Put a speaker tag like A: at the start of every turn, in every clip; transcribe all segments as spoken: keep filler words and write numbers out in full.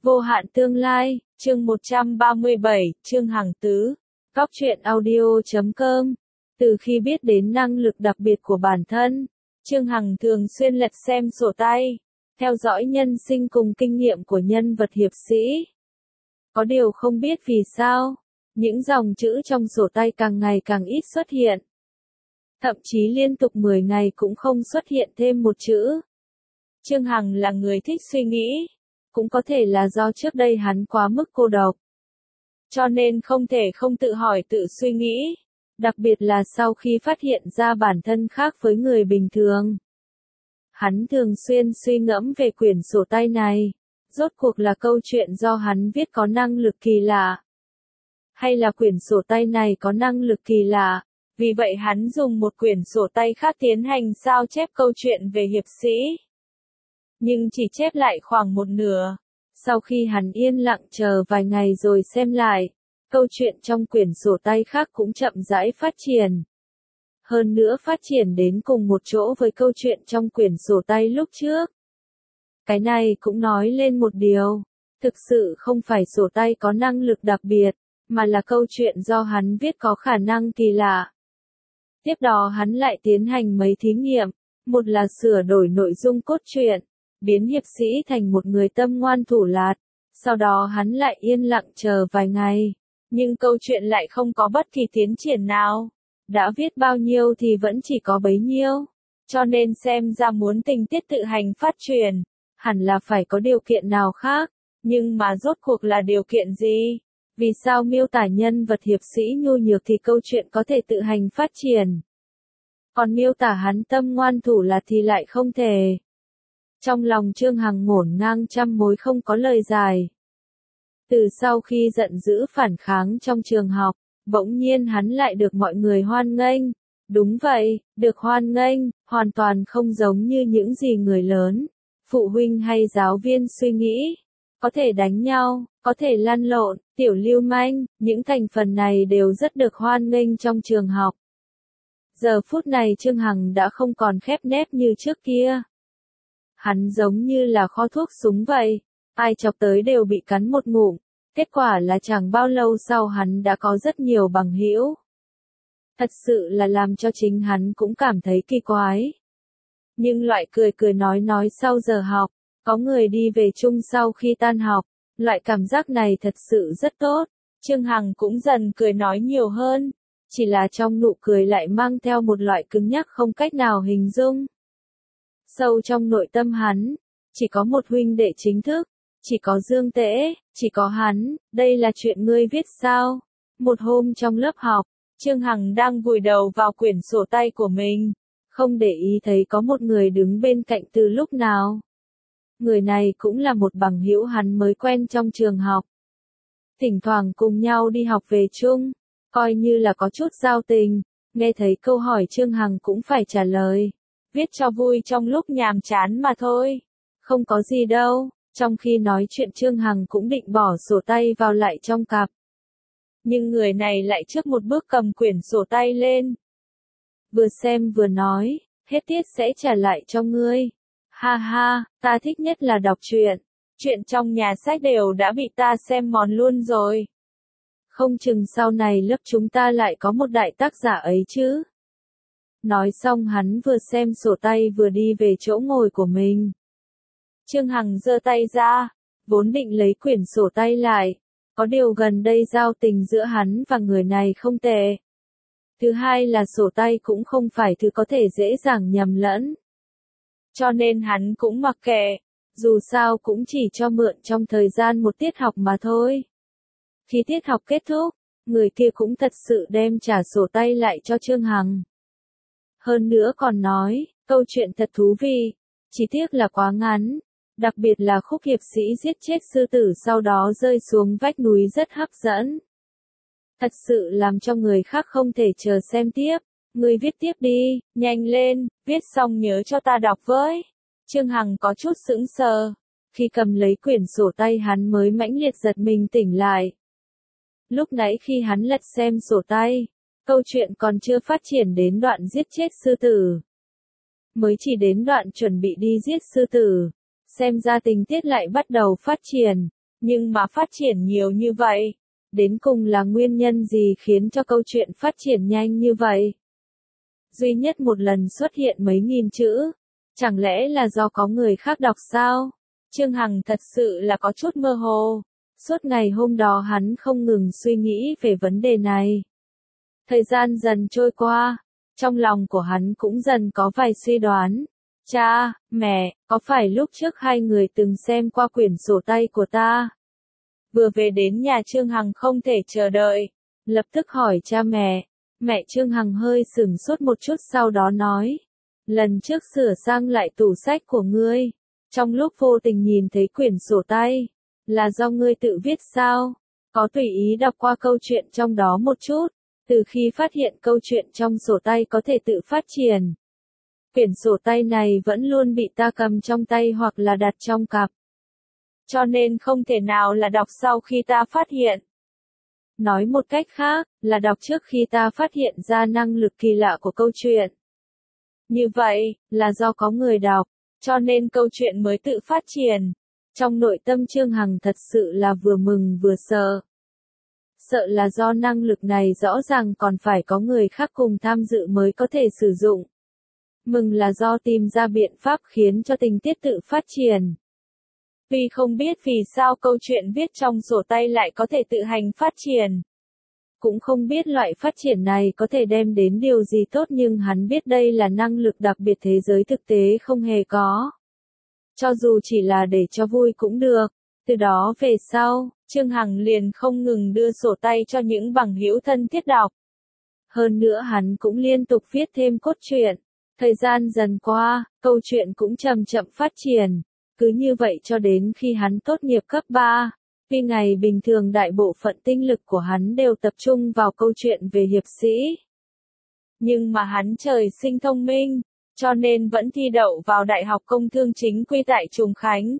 A: Vô hạn tương lai, chương một trăm ba mươi bảy, Trương Hằng Tứ. Góc truyện audio chấm com. Từ khi biết đến năng lực đặc biệt của bản thân, Trương Hằng thường xuyên lật xem sổ tay, theo dõi nhân sinh cùng kinh nghiệm của nhân vật hiệp sĩ. Có điều không biết vì sao, những dòng chữ trong sổ tay càng ngày càng ít xuất hiện. Thậm chí liên tục mười ngày cũng không xuất hiện thêm một chữ. Trương Hằng là người thích suy nghĩ, cũng có thể là do trước đây hắn quá mức cô độc. Cho nên không thể không tự hỏi tự suy nghĩ, đặc biệt là sau khi phát hiện ra bản thân khác với người bình thường. Hắn thường xuyên suy ngẫm về quyển sổ tay này, rốt cuộc là câu chuyện do hắn viết có năng lực kỳ lạ, hay là quyển sổ tay này có năng lực kỳ lạ, vì vậy hắn dùng một quyển sổ tay khác tiến hành sao chép câu chuyện về hiệp sĩ. Nhưng chỉ chép lại khoảng một nửa. Sau khi hắn yên lặng chờ vài ngày rồi xem lại, câu chuyện trong quyển sổ tay khác cũng chậm rãi phát triển. Hơn nữa phát triển đến cùng một chỗ với câu chuyện trong quyển sổ tay lúc trước. Cái này cũng nói lên một điều, thực sự không phải sổ tay có năng lực đặc biệt, mà là câu chuyện do hắn viết có khả năng kỳ lạ. Tiếp đó hắn lại tiến hành mấy thí nghiệm, một là sửa đổi nội dung cốt truyện, biến hiệp sĩ thành một người tâm ngoan thủ lạt, sau đó hắn lại yên lặng chờ vài ngày, nhưng câu chuyện lại không có bất kỳ tiến triển nào. Đã viết bao nhiêu thì vẫn chỉ có bấy nhiêu, cho nên xem ra muốn tình tiết tự hành phát triển, hẳn là phải có điều kiện nào khác, nhưng mà rốt cuộc là điều kiện gì? Vì sao miêu tả nhân vật hiệp sĩ nhu nhược thì câu chuyện có thể tự hành phát triển? Còn miêu tả hắn tâm ngoan thủ lạt thì lại không thể. Trong lòng Trương Hằng ngổn ngang trăm mối không có lời giải. Từ sau khi giận dữ phản kháng trong trường học, bỗng nhiên hắn lại được mọi người hoan nghênh. Đúng vậy, được hoan nghênh, hoàn toàn không giống như những gì người lớn, phụ huynh hay giáo viên suy nghĩ. Có thể đánh nhau, có thể lăn lộn, tiểu lưu manh, những thành phần này đều rất được hoan nghênh trong trường học. Giờ phút này Trương Hằng đã không còn khép nép như trước kia. Hắn giống như là kho thuốc súng vậy, ai chọc tới đều bị cắn một ngụm. Kết quả là chẳng bao lâu sau hắn đã có rất nhiều bằng hữu. Thật sự là làm cho chính hắn cũng cảm thấy kỳ quái. Nhưng loại cười cười nói nói sau giờ học, có người đi về chung sau khi tan học, loại cảm giác này thật sự rất tốt. Trương Hằng cũng dần cười nói nhiều hơn, chỉ là trong nụ cười lại mang theo một loại cứng nhắc không cách nào hình dung. Sâu trong nội tâm hắn, chỉ có một huynh đệ chính thức, chỉ có Dương Tễ, chỉ có hắn, đây là chuyện ngươi viết sao? Một hôm trong lớp học, Trương Hằng đang vùi đầu vào quyển sổ tay của mình, không để ý thấy có một người đứng bên cạnh từ lúc nào. Người này cũng là một bằng hữu hắn mới quen trong trường học. Thỉnh thoảng cùng nhau đi học về chung, coi như là có chút giao tình, nghe thấy câu hỏi Trương Hằng cũng phải trả lời. Viết cho vui trong lúc nhàm chán mà thôi, không có gì đâu. Trong khi nói chuyện Trương Hằng cũng định bỏ sổ tay vào lại trong cặp. Nhưng người này lại trước một bước cầm quyển sổ tay lên. Vừa xem vừa nói, hết tiết sẽ trả lại cho ngươi. Ha ha, ta thích nhất là đọc truyện. Chuyện trong nhà sách đều đã bị ta xem mòn luôn rồi. Không chừng sau này lớp chúng ta lại có một đại tác giả ấy chứ. Nói xong hắn vừa xem sổ tay vừa đi về chỗ ngồi của mình. Trương Hằng giơ tay ra, vốn định lấy quyển sổ tay lại, có điều gần đây giao tình giữa hắn và người này không tệ. Thứ hai là sổ tay cũng không phải thứ có thể dễ dàng nhầm lẫn. Cho nên hắn cũng mặc kệ, dù sao cũng chỉ cho mượn trong thời gian một tiết học mà thôi. Khi tiết học kết thúc, người kia cũng thật sự đem trả sổ tay lại cho Trương Hằng. Hơn nữa còn nói, câu chuyện thật thú vị, chỉ tiếc là quá ngắn. Đặc biệt là khúc hiệp sĩ giết chết sư tử sau đó rơi xuống vách núi rất hấp dẫn. Thật sự làm cho người khác không thể chờ xem tiếp. Ngươi viết tiếp đi, nhanh lên, viết xong nhớ cho ta đọc với. Trương Hằng có chút sững sờ. Khi cầm lấy quyển sổ tay hắn mới mãnh liệt giật mình tỉnh lại. Lúc nãy khi hắn lật xem sổ tay, câu chuyện còn chưa phát triển đến đoạn giết chết sư tử. Mới chỉ đến đoạn chuẩn bị đi giết sư tử. Xem ra tình tiết lại bắt đầu phát triển, Nhưng mà phát triển nhiều như vậy, đến cùng là nguyên nhân gì khiến cho câu chuyện phát triển nhanh như vậy? Duy nhất một lần xuất hiện mấy nghìn chữ, chẳng lẽ là do có người khác đọc sao? Trương Hằng thật sự là có chút mơ hồ. Suốt ngày hôm đó hắn không ngừng suy nghĩ về vấn đề này. Thời gian dần trôi qua, trong lòng của hắn cũng dần có vài suy đoán. Cha, mẹ, có phải lúc trước hai người từng xem qua quyển sổ tay của ta? Vừa về đến nhà Trương Hằng không thể chờ đợi, lập tức hỏi cha mẹ. Mẹ Trương Hằng hơi sửng sốt một chút sau đó nói. Lần trước sửa sang lại tủ sách của ngươi, trong lúc vô tình nhìn thấy quyển sổ tay, là do ngươi tự viết sao? Có tùy ý đọc qua câu chuyện trong đó một chút, từ khi phát hiện câu chuyện trong sổ tay có thể tự phát triển. Quyển sổ tay này vẫn luôn bị ta cầm trong tay hoặc là đặt trong cặp. Cho nên không thể nào là đọc sau khi ta phát hiện. Nói một cách khác, là đọc trước khi ta phát hiện ra năng lực kỳ lạ của câu chuyện. Như vậy, là do có người đọc, cho nên câu chuyện mới tự phát triển. Trong nội tâm Trương Hằng thật sự là vừa mừng vừa sợ. Sợ là do năng lực này rõ ràng còn phải có người khác cùng tham dự mới có thể sử dụng. Mừng là do tìm ra biện pháp khiến cho tình tiết tự phát triển. Vì không biết vì sao câu chuyện viết trong sổ tay lại có thể tự hành phát triển. Cũng không biết loại phát triển này có thể đem đến điều gì tốt nhưng hắn biết đây là năng lực đặc biệt thế giới thực tế không hề có. Cho dù chỉ là để cho vui cũng được. Từ đó về sau, Trương Hằng liền không ngừng đưa sổ tay cho những bằng hữu thân thiết đọc. Hơn nữa hắn cũng liên tục viết thêm cốt truyện. Thời gian dần qua, câu chuyện cũng chậm chậm phát triển. Cứ như vậy cho đến khi hắn tốt nghiệp cấp ba. Vì ngày bình thường đại bộ phận tinh lực của hắn đều tập trung vào câu chuyện về hiệp sĩ. Nhưng mà hắn trời sinh thông minh, cho nên vẫn thi đậu vào Đại học Công thương chính quy tại Trùng Khánh.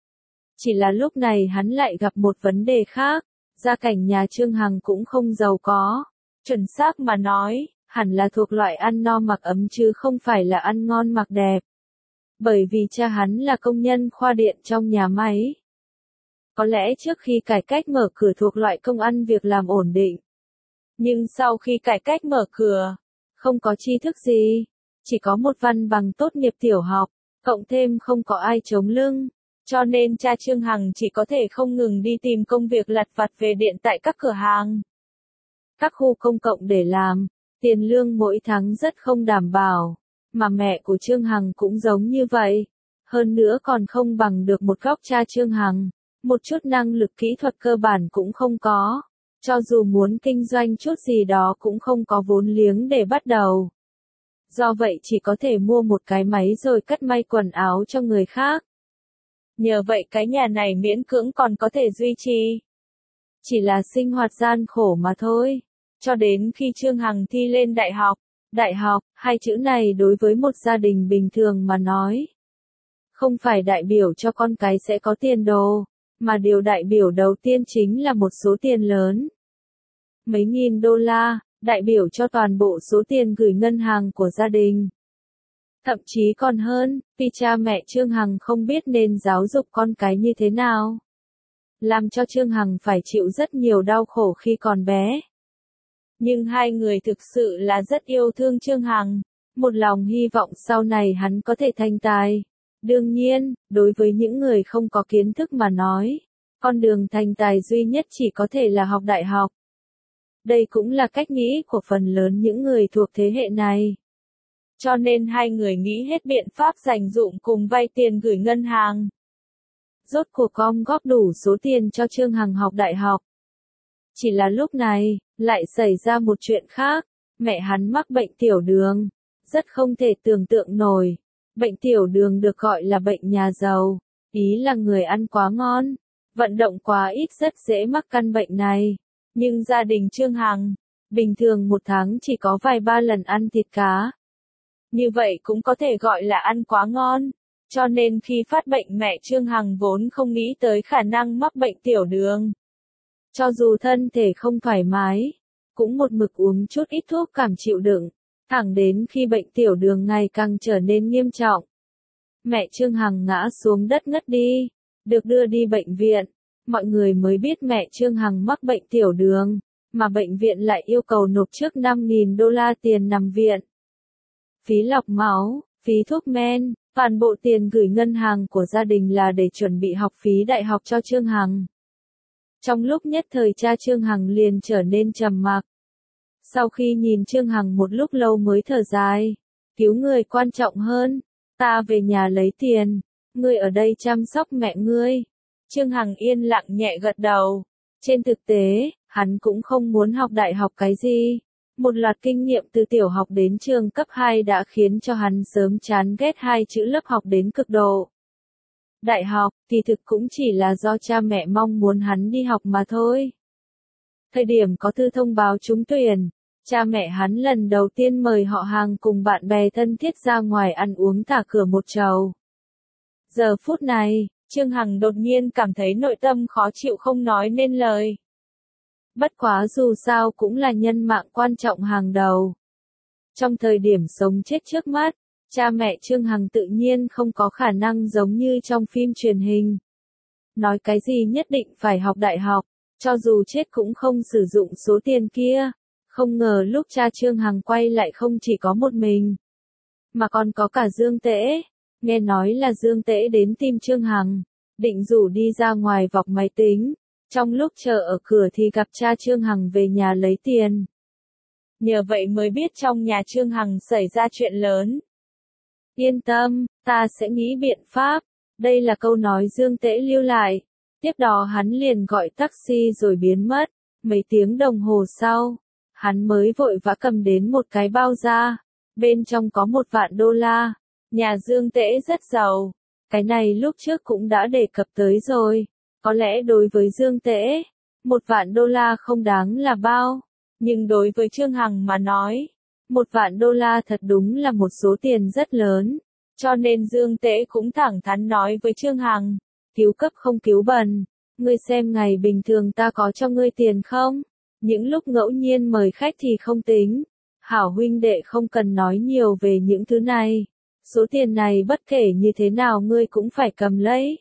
A: Chỉ là lúc này hắn lại gặp một vấn đề khác, gia cảnh nhà Trương Hằng cũng không giàu có. Chuẩn xác mà nói, hẳn là thuộc loại ăn no mặc ấm chứ không phải là ăn ngon mặc đẹp. Bởi vì cha hắn là công nhân khoa điện trong nhà máy. Có lẽ trước khi cải cách mở cửa thuộc loại công ăn việc làm ổn định. Nhưng sau khi cải cách mở cửa, không có tri thức gì, chỉ có một văn bằng tốt nghiệp tiểu học, cộng thêm không có ai chống lưng. Cho nên cha Trương Hằng chỉ có thể không ngừng đi tìm công việc lặt vặt về điện tại các cửa hàng, các khu công cộng để làm, tiền lương mỗi tháng rất không đảm bảo, mà mẹ của Trương Hằng cũng giống như vậy. Hơn nữa còn không bằng được một góc cha Trương Hằng, một chút năng lực kỹ thuật cơ bản cũng không có, cho dù muốn kinh doanh chút gì đó cũng không có vốn liếng để bắt đầu. Do vậy chỉ có thể mua một cái máy rồi cắt may quần áo cho người khác. Nhờ vậy cái nhà này miễn cưỡng còn có thể duy trì. Chỉ là sinh hoạt gian khổ mà thôi. Cho đến khi Trương Hằng thi lên đại học. Đại học, hai chữ này đối với một gia đình bình thường mà nói. Không phải đại biểu cho con cái sẽ có tiền đồ, mà điều đại biểu đầu tiên chính là một số tiền lớn. Mấy nghìn đô la, đại biểu cho toàn bộ số tiền gửi ngân hàng của gia đình. Thậm chí còn hơn, vì cha mẹ Trương Hằng không biết nên giáo dục con cái như thế nào. Làm cho Trương Hằng phải chịu rất nhiều đau khổ khi còn bé. Nhưng hai người thực sự là rất yêu thương Trương Hằng, một lòng hy vọng sau này hắn có thể thành tài. Đương nhiên, đối với những người không có kiến thức mà nói, con đường thành tài duy nhất chỉ có thể là học đại học. Đây cũng là cách nghĩ của phần lớn những người thuộc thế hệ này. Cho nên hai người nghĩ hết biện pháp dành dụm cùng vay tiền gửi ngân hàng. Rốt cuộc gom góp đủ số tiền cho Trương Hằng học đại học. Chỉ là lúc này, lại xảy ra một chuyện khác, mẹ hắn mắc bệnh tiểu đường, rất không thể tưởng tượng nổi. Bệnh tiểu đường được gọi là bệnh nhà giàu, ý là người ăn quá ngon, vận động quá ít rất dễ mắc căn bệnh này. Nhưng gia đình Trương Hằng, bình thường một tháng chỉ có vài ba lần ăn thịt cá. Như vậy cũng có thể gọi là ăn quá ngon. Cho nên khi phát bệnh mẹ Trương Hằng vốn không nghĩ tới khả năng mắc bệnh tiểu đường. Cho dù thân thể không thoải mái, cũng một mực uống chút ít thuốc cảm chịu đựng, thẳng đến khi bệnh tiểu đường ngày càng trở nên nghiêm trọng. Mẹ Trương Hằng ngã xuống đất ngất đi, được đưa đi bệnh viện. mọi người mới biết mẹ Trương Hằng mắc bệnh tiểu đường, mà bệnh viện lại yêu cầu nộp trước năm nghìn đô la tiền nằm viện. Phí lọc máu, phí thuốc men, toàn bộ tiền gửi ngân hàng của gia đình là để chuẩn bị học phí đại học cho Trương Hằng. Trong lúc nhất thời cha Trương Hằng liền trở nên trầm mặc. Sau khi nhìn Trương Hằng một lúc lâu mới thở dài, cứu người quan trọng hơn, ta về nhà lấy tiền, ngươi ở đây chăm sóc mẹ ngươi. Trương Hằng yên lặng nhẹ gật đầu. Trên thực tế, hắn cũng không muốn học đại học cái gì. Một loạt kinh nghiệm từ tiểu học đến trường cấp hai đã khiến cho hắn sớm chán ghét hai chữ lớp học đến cực độ. Đại học, kỳ thực cũng chỉ là do cha mẹ mong muốn hắn đi học mà thôi. Thời điểm có thư thông báo trúng tuyển, cha mẹ hắn lần đầu tiên mời họ hàng cùng bạn bè thân thiết ra ngoài ăn uống thả cửa một chầu. Giờ phút này, Trương Hằng đột nhiên cảm thấy nội tâm khó chịu không nói nên lời. Bất quá dù sao cũng là nhân mạng quan trọng hàng đầu. Trong thời điểm sống chết trước mắt, cha mẹ Trương Hằng tự nhiên không có khả năng giống như trong phim truyền hình. Nói cái gì nhất định phải học đại học, cho dù chết cũng không sử dụng số tiền kia. Không ngờ lúc cha Trương Hằng quay lại không chỉ có một mình, mà còn có cả Dương Tễ. Nghe nói là Dương Tễ đến tìm Trương Hằng, định rủ đi ra ngoài vọc máy tính. Trong lúc chờ ở cửa thì gặp cha Trương Hằng về nhà lấy tiền. Nhờ vậy mới biết trong nhà Trương Hằng xảy ra chuyện lớn. Yên tâm, ta sẽ nghĩ biện pháp. Đây là câu nói Dương Tễ lưu lại. Tiếp đó hắn liền gọi taxi rồi biến mất. Mấy tiếng đồng hồ sau, hắn mới vội vã cầm đến một cái bao ra. Bên trong có một vạn đô la. Nhà Dương Tễ rất giàu. Cái này lúc trước cũng đã đề cập tới rồi. Có lẽ đối với Dương Tễ, một vạn đô la không đáng là bao. Nhưng đối với Trương Hằng mà nói, một vạn đô la thật đúng là một số tiền rất lớn. Cho nên Dương Tễ cũng thẳng thắn nói với Trương Hằng, cứu cấp không cứu bần. Ngươi xem ngày bình thường ta có cho ngươi tiền không? Những lúc ngẫu nhiên mời khách thì không tính. Hảo huynh đệ không cần nói nhiều về những thứ này. Số tiền này bất kể như thế nào ngươi cũng phải cầm lấy.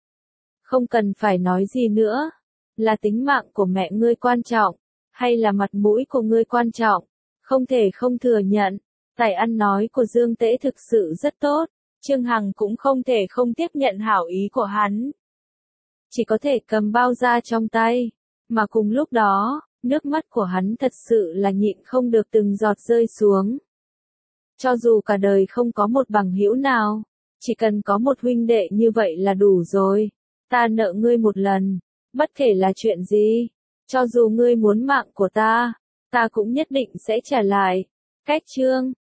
A: Không cần phải nói gì nữa. Là tính mạng của mẹ ngươi quan trọng, hay là mặt mũi của ngươi quan trọng? Không thể không thừa nhận, tài ăn nói của Dương Tễ thực sự rất tốt. Trương Hằng cũng không thể không tiếp nhận hảo ý của hắn. Chỉ có thể cầm bao ra trong tay. Mà cùng lúc đó, nước mắt của hắn thật sự là nhịn không được từng giọt rơi xuống. Cho dù cả đời không có một bằng hữu nào, chỉ cần có một huynh đệ như vậy là đủ rồi. Ta nợ ngươi một lần, bất kể là chuyện gì, cho dù ngươi muốn mạng của ta, ta cũng nhất định sẽ trả lại. Cách chương